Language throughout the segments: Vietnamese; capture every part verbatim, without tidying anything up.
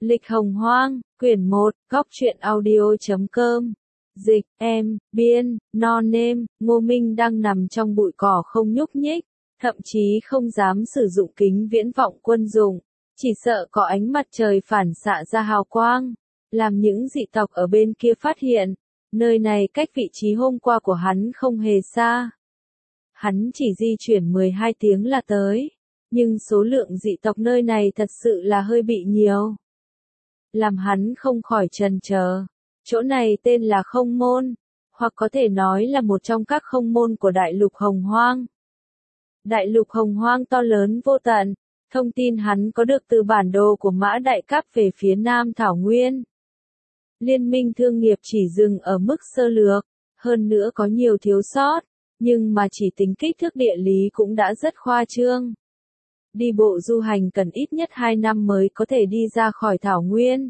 Lịch Hồng Hoang, quyển một, góc truyện audio chấm com. Dịch, em, biên, non nêm, Ngô Minh đang nằm trong bụi cỏ không nhúc nhích, thậm chí không dám sử dụng kính viễn vọng quân dụng, chỉ sợ có ánh mặt trời phản xạ ra hào quang, làm những dị tộc ở bên kia phát hiện, nơi này cách vị trí hôm qua của hắn không hề xa. Hắn chỉ di chuyển mười hai tiếng là tới, nhưng số lượng dị tộc nơi này thật sự là hơi bị nhiều. Làm hắn không khỏi chần chờ. Chỗ này tên là Không Môn, hoặc có thể nói là một trong các không môn của Đại lục Hồng Hoang. Đại lục Hồng Hoang to lớn vô tận, thông tin hắn có được từ bản đồ của Mã Đại Cáp về phía Nam Thảo Nguyên. Liên minh thương nghiệp chỉ dừng ở mức sơ lược, hơn nữa có nhiều thiếu sót, nhưng mà chỉ tính kích thước địa lý cũng đã rất khoa trương. Đi bộ du hành cần ít nhất hai năm mới có thể đi ra khỏi Thảo Nguyên.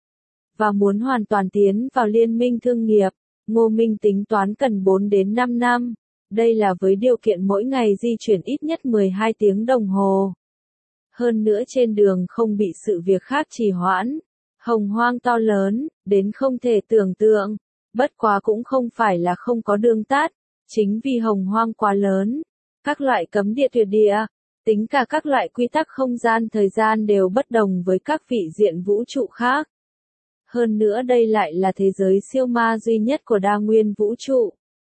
Và muốn hoàn toàn tiến vào liên minh thương nghiệp, Ngô Minh tính toán cần bốn đến năm năm. Đây là với điều kiện mỗi ngày di chuyển ít nhất mười hai tiếng đồng hồ. Hơn nữa trên đường không bị sự việc khác trì hoãn. Hồng Hoang to lớn, đến không thể tưởng tượng. Bất quá cũng không phải là không có đường tắt. Chính vì Hồng Hoang quá lớn. Các loại cấm địa tuyệt địa, tính cả các loại quy tắc không gian thời gian đều bất đồng với các vị diện vũ trụ khác. Hơn nữa đây lại là thế giới siêu ma duy nhất của đa nguyên vũ trụ.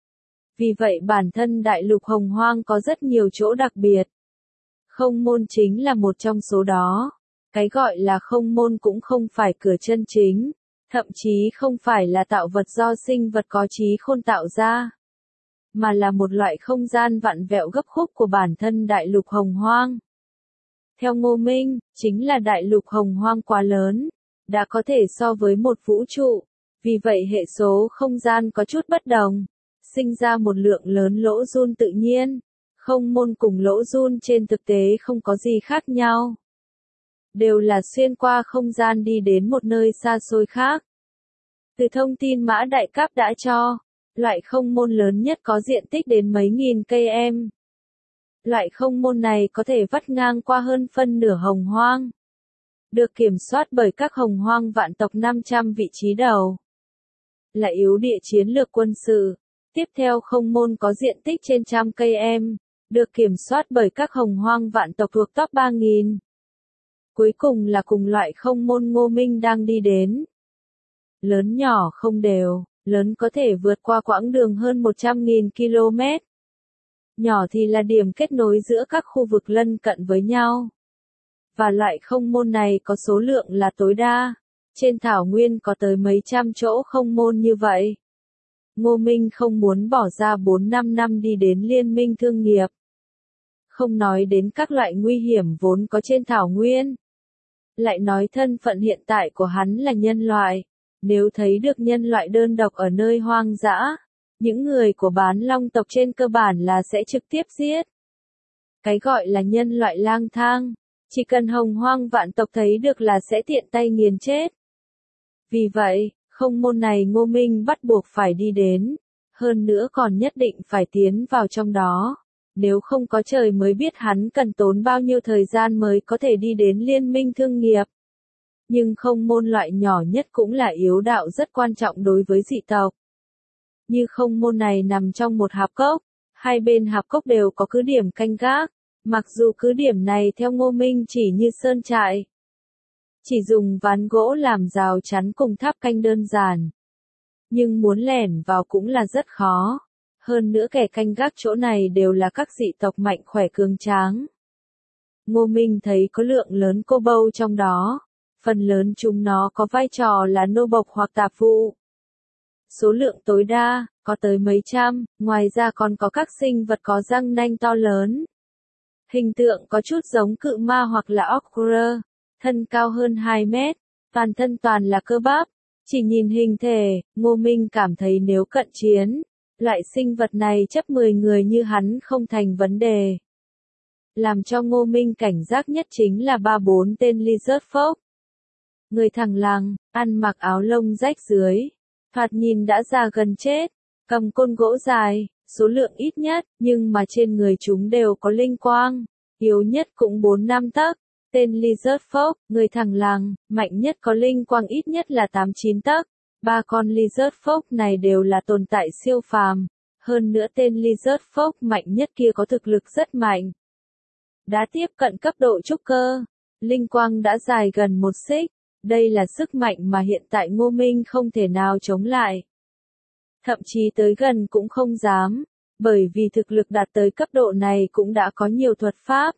Vì vậy bản thân Đại lục Hồng Hoang có rất nhiều chỗ đặc biệt. Không môn chính là một trong số đó. Cái gọi là không môn cũng không phải cửa chân chính, thậm chí không phải là tạo vật do sinh vật có trí khôn tạo ra, mà là một loại không gian vặn vẹo gấp khúc của bản thân Đại lục Hồng Hoang. Theo Ngô Minh, chính là Đại lục Hồng Hoang quá lớn, đã có thể so với một vũ trụ, vì vậy hệ số không gian có chút bất đồng, sinh ra một lượng lớn lỗ giun tự nhiên. Không môn cùng lỗ giun trên thực tế không có gì khác nhau. Đều là xuyên qua không gian đi đến một nơi xa xôi khác. Từ thông tin Mã Đại Cáp đã cho, loại không môn lớn nhất có diện tích đến mấy nghìn cây em. Loại không môn này có thể vắt ngang qua hơn phân nửa Hồng Hoang. Được kiểm soát bởi các Hồng Hoang vạn tộc năm trăm vị trí đầu. Là yếu địa chiến lược quân sự. Tiếp theo không môn có diện tích trên trăm cây em. Được kiểm soát bởi các Hồng Hoang vạn tộc thuộc top ba nghìn. Cuối cùng là cùng loại không môn Ngô Minh đang đi đến. Lớn nhỏ không đều, lớn có thể vượt qua quãng đường hơn một trăm nghìn ki lô mét. Nhỏ thì là điểm kết nối giữa các khu vực lân cận với nhau. Và loại không môn này có số lượng là tối đa. Trên Thảo Nguyên có tới mấy trăm chỗ không môn như vậy. Ngô Minh không muốn bỏ ra bốn năm năm đi đến liên minh thương nghiệp. Không nói đến các loại nguy hiểm vốn có trên Thảo Nguyên. Lại nói thân phận hiện tại của hắn là nhân loại. Nếu thấy được nhân loại đơn độc ở nơi hoang dã, những người của bán long tộc trên cơ bản là sẽ trực tiếp giết. Cái gọi là nhân loại lang thang, chỉ cần Hồng Hoang vạn tộc thấy được là sẽ tiện tay nghiền chết. Vì vậy, không môn này Ngô Minh bắt buộc phải đi đến, hơn nữa còn nhất định phải tiến vào trong đó. Nếu không có trời mới biết hắn cần tốn bao nhiêu thời gian mới có thể đi đến liên minh thương nghiệp. Nhưng không môn loại nhỏ nhất cũng là yếu đạo rất quan trọng đối với dị tộc. Như không môn này nằm trong một hạp cốc, hai bên hạp cốc đều có cứ điểm canh gác, mặc dù cứ điểm này theo Ngô Minh chỉ như sơn trại. Chỉ dùng ván gỗ làm rào chắn cùng tháp canh đơn giản. Nhưng muốn lẻn vào cũng là rất khó. Hơn nữa kẻ canh gác chỗ này đều là các dị tộc mạnh khỏe cường tráng. Ngô Minh thấy có lượng lớn cô bâu trong đó. Phần lớn chúng nó có vai trò là nô bộc hoặc tạp vụ. Số lượng tối đa, có tới mấy trăm, ngoài ra còn có các sinh vật có răng nanh to lớn. Hình tượng có chút giống cự ma hoặc là ogre, thân cao hơn hai mét, toàn thân toàn là cơ bắp. Chỉ nhìn hình thể, Ngô Minh cảm thấy nếu cận chiến, loại sinh vật này chấp mười người như hắn không thành vấn đề. Làm cho Ngô Minh cảnh giác nhất chính là ba bốn tên lizard folk. Người thằng lằn, ăn mặc áo lông rách dưới, thoạt nhìn đã già gần chết, cầm côn gỗ dài, số lượng ít nhất, nhưng mà trên người chúng đều có linh quang, yếu nhất cũng bốn năm tấc, Tên Lizard Fox, người thằng lằn, mạnh nhất có linh quang ít nhất là tám chín tấc. Ba con Lizard Fox này đều là tồn tại siêu phàm. Hơn nữa tên Lizard Fox mạnh nhất kia có thực lực rất mạnh. Đã tiếp cận cấp độ trúc cơ. Linh quang đã dài gần một xích. Đây là sức mạnh mà hiện tại Ngô Minh không thể nào chống lại. Thậm chí tới gần cũng không dám. Bởi vì thực lực đạt tới cấp độ này cũng đã có nhiều thuật pháp,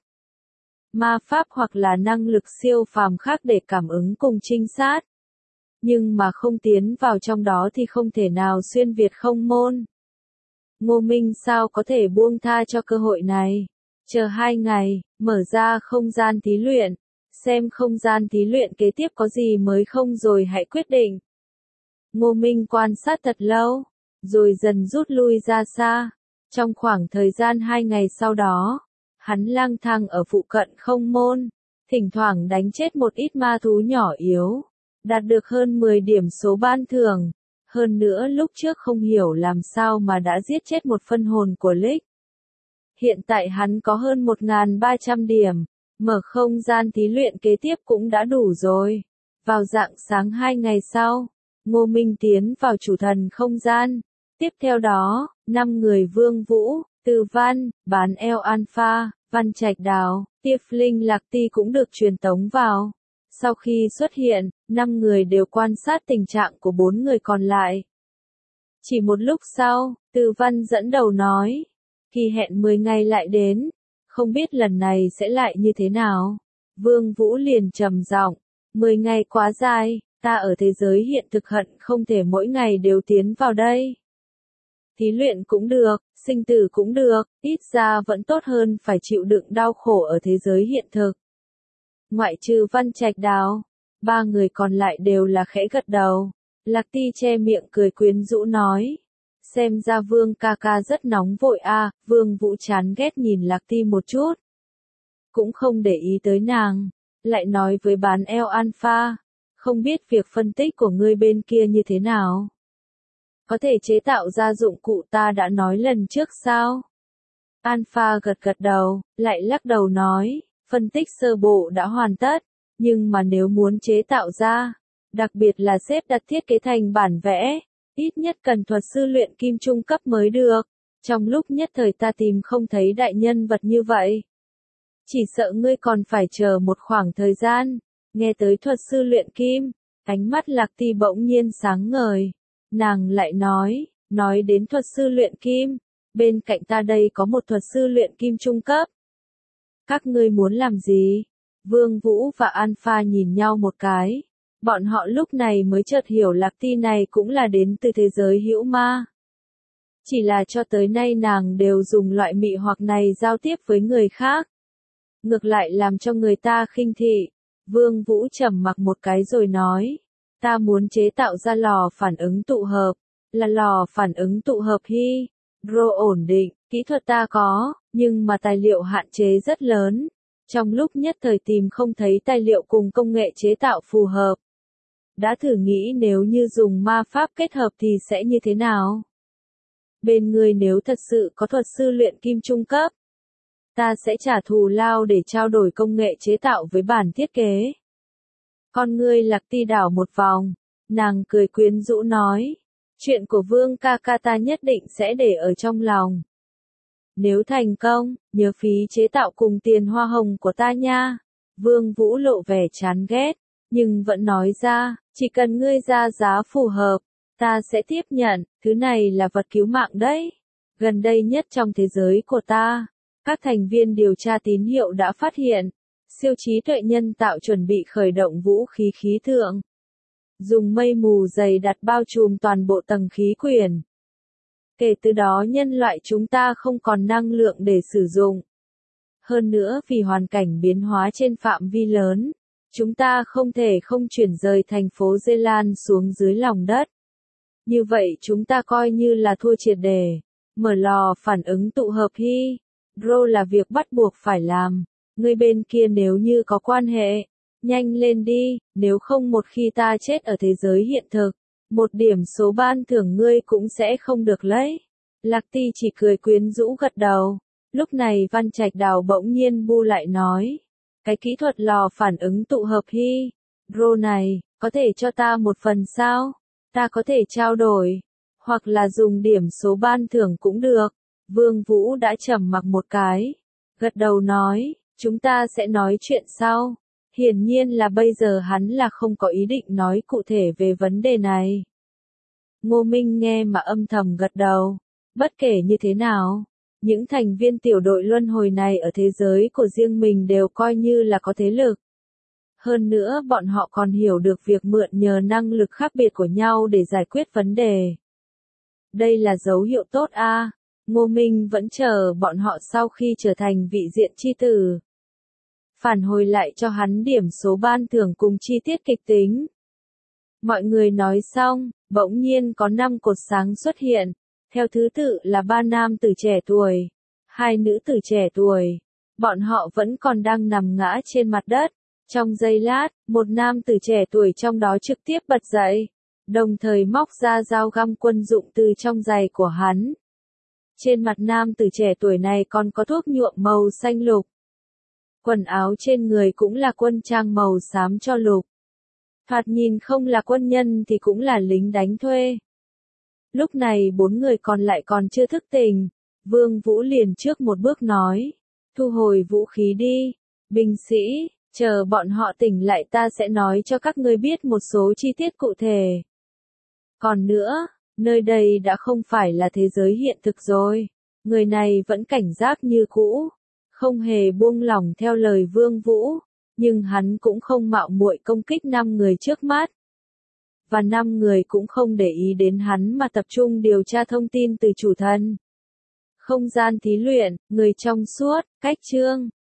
ma pháp hoặc là năng lực siêu phàm khác để cảm ứng cùng trinh sát. Nhưng mà không tiến vào trong đó thì không thể nào xuyên Việt không môn. Ngô Minh sao có thể buông tha cho cơ hội này. Chờ hai ngày, mở ra không gian thí luyện. Xem không gian thí luyện kế tiếp có gì mới không rồi hãy quyết định. Ngô Minh quan sát thật lâu, rồi dần rút lui ra xa. Trong khoảng thời gian hai ngày sau đó, hắn lang thang ở phụ cận không môn, thỉnh thoảng đánh chết một ít ma thú nhỏ yếu, đạt được hơn mười điểm số ban thưởng. Hơn nữa lúc trước không hiểu làm sao mà đã giết chết một phân hồn của Lịch. Hiện tại hắn có hơn một nghìn ba trăm điểm, mở không gian thí luyện kế tiếp cũng đã đủ rồi. Vào rạng sáng hai ngày sau, Ngô Minh tiến vào chủ thần không gian. Tiếp theo đó, năm người Vương Vũ, Từ Văn, Bán Eo Alpha, Văn Trạch Đào, Tiệp Linh Lạc Ti cũng được truyền tống vào. Sau khi xuất hiện, năm người đều quan sát tình trạng của bốn người còn lại. Chỉ một lúc sau, Từ Văn dẫn đầu nói, kỳ hẹn mười ngày lại đến, không biết lần này sẽ lại như thế nào. Vương Vũ liền trầm giọng, mười ngày quá dài, ta ở thế giới hiện thực hận không thể mỗi ngày đều tiến vào đây. Thí luyện cũng được, sinh tử cũng được, ít ra vẫn tốt hơn phải chịu đựng đau khổ ở thế giới hiện thực. Ngoại trừ Văn Trạch Đào, ba người còn lại đều là khẽ gật đầu. Lạc Ti che miệng cười quyến rũ nói, xem ra Vương ca ca rất nóng vội a. À. Vương Vũ chán ghét nhìn Lạc Ti một chút, cũng không để ý tới nàng, lại nói với Bán Eo Alpha, không biết việc phân tích của ngươi bên kia như thế nào. Có thể chế tạo ra dụng cụ ta đã nói lần trước sao? Alpha gật gật đầu, lại lắc đầu nói, phân tích sơ bộ đã hoàn tất, nhưng mà nếu muốn chế tạo ra, đặc biệt là xếp đặt thiết kế thành bản vẽ, ít nhất cần thuật sư luyện kim trung cấp mới được. Trong lúc nhất thời ta tìm không thấy đại nhân vật như vậy. Chỉ sợ ngươi còn phải chờ một khoảng thời gian. Nghe tới thuật sư luyện kim, ánh mắt Lạc Ti bỗng nhiên sáng ngời. Nàng lại nói, nói đến thuật sư luyện kim, bên cạnh ta đây có một thuật sư luyện kim trung cấp. Các ngươi muốn làm gì? Vương Vũ và Alpha nhìn nhau một cái. Bọn họ lúc này mới chợt hiểu Lạc Ti này cũng là đến từ thế giới hữu ma. Chỉ là cho tới nay nàng đều dùng loại mị hoặc này giao tiếp với người khác. Ngược lại làm cho người ta khinh thị. Vương Vũ trầm mặc một cái rồi nói. Ta muốn chế tạo ra lò phản ứng tụ hợp. Là lò phản ứng tụ hợp hy. Rô ổn định, kỹ thuật ta có, nhưng mà tài liệu hạn chế rất lớn. Trong lúc nhất thời tìm không thấy tài liệu cùng công nghệ chế tạo phù hợp. Đã thử nghĩ nếu như dùng ma pháp kết hợp thì sẽ như thế nào? Bên người nếu thật sự có thuật sư luyện kim trung cấp, ta sẽ trả thù lao để trao đổi công nghệ chế tạo với bản thiết kế. Con ngươi Lạc Ti đảo một vòng, nàng cười quyến rũ nói, chuyện của Vương ca ca ta nhất định sẽ để ở trong lòng. Nếu thành công, nhớ phí chế tạo cùng tiền hoa hồng của ta nha. Vương Vũ lộ vẻ chán ghét, nhưng vẫn nói ra, chỉ cần ngươi ra giá phù hợp, ta sẽ tiếp nhận, thứ này là vật cứu mạng đấy. Gần đây nhất trong thế giới của ta, các thành viên điều tra tín hiệu đã phát hiện, siêu trí tuệ nhân tạo chuẩn bị khởi động vũ khí khí thượng. Dùng mây mù dày đặc bao trùm toàn bộ tầng khí quyển. Kể từ đó nhân loại chúng ta không còn năng lượng để sử dụng. Hơn nữa vì hoàn cảnh biến hóa trên phạm vi lớn, chúng ta không thể không chuyển rời thành phố Dê Lan xuống dưới lòng đất. Như vậy chúng ta coi như là thua triệt để. Mở lò phản ứng tụ hợp hy. Rô là việc bắt buộc phải làm. Người bên kia nếu như có quan hệ, nhanh lên đi, nếu không một khi ta chết ở thế giới hiện thực, một điểm số ban thưởng ngươi cũng sẽ không được lấy. Lạc Ti chỉ cười quyến rũ gật đầu. Lúc này Văn Trạch Đào bỗng nhiên bu lại nói. Cái kỹ thuật lò phản ứng tụ hợp hydro này, có thể cho ta một phần sao? Ta có thể trao đổi, hoặc là dùng điểm số ban thưởng cũng được. Vương Vũ đã trầm mặc một cái, gật đầu nói, chúng ta sẽ nói chuyện sau. Hiển nhiên là bây giờ hắn là không có ý định nói cụ thể về vấn đề này. Ngô Minh nghe mà âm thầm gật đầu. Bất kể như thế nào, những thành viên tiểu đội luân hồi này ở thế giới của riêng mình đều coi như là có thế lực. Hơn nữa bọn họ còn hiểu được việc mượn nhờ năng lực khác biệt của nhau để giải quyết vấn đề. Đây là dấu hiệu tốt a. À. Ngô Minh vẫn chờ bọn họ sau khi trở thành vị diện chi tử. Phản hồi lại cho hắn điểm số ban thưởng cùng chi tiết kịch tính. Mọi người nói xong, bỗng nhiên có năm cột sáng xuất hiện, theo thứ tự là ba nam tử trẻ tuổi, hai nữ tử trẻ tuổi. Bọn họ vẫn còn đang nằm ngã trên mặt đất. Trong giây lát, một nam tử trẻ tuổi trong đó trực tiếp bật dậy, đồng thời móc ra dao găm quân dụng từ trong giày của hắn. Trên mặt nam tử trẻ tuổi này còn có thuốc nhuộm màu xanh lục. Quần áo trên người cũng là quân trang màu xám cho lục. Thoạt nhìn không là quân nhân thì cũng là lính đánh thuê. Lúc này bốn người còn lại còn chưa thức tỉnh. Vương Vũ liền trước một bước nói, thu hồi vũ khí đi, binh sĩ, chờ bọn họ tỉnh lại ta sẽ nói cho các ngươi biết một số chi tiết cụ thể. Còn nữa, nơi đây đã không phải là thế giới hiện thực rồi. Người này vẫn cảnh giác như cũ, không hề buông lỏng theo lời Vương Vũ, nhưng hắn cũng không mạo muội công kích năm người trước mắt. Và năm người cũng không để ý đến hắn mà tập trung điều tra thông tin từ chủ thân. Không gian thí luyện, người trong suốt, cách chương.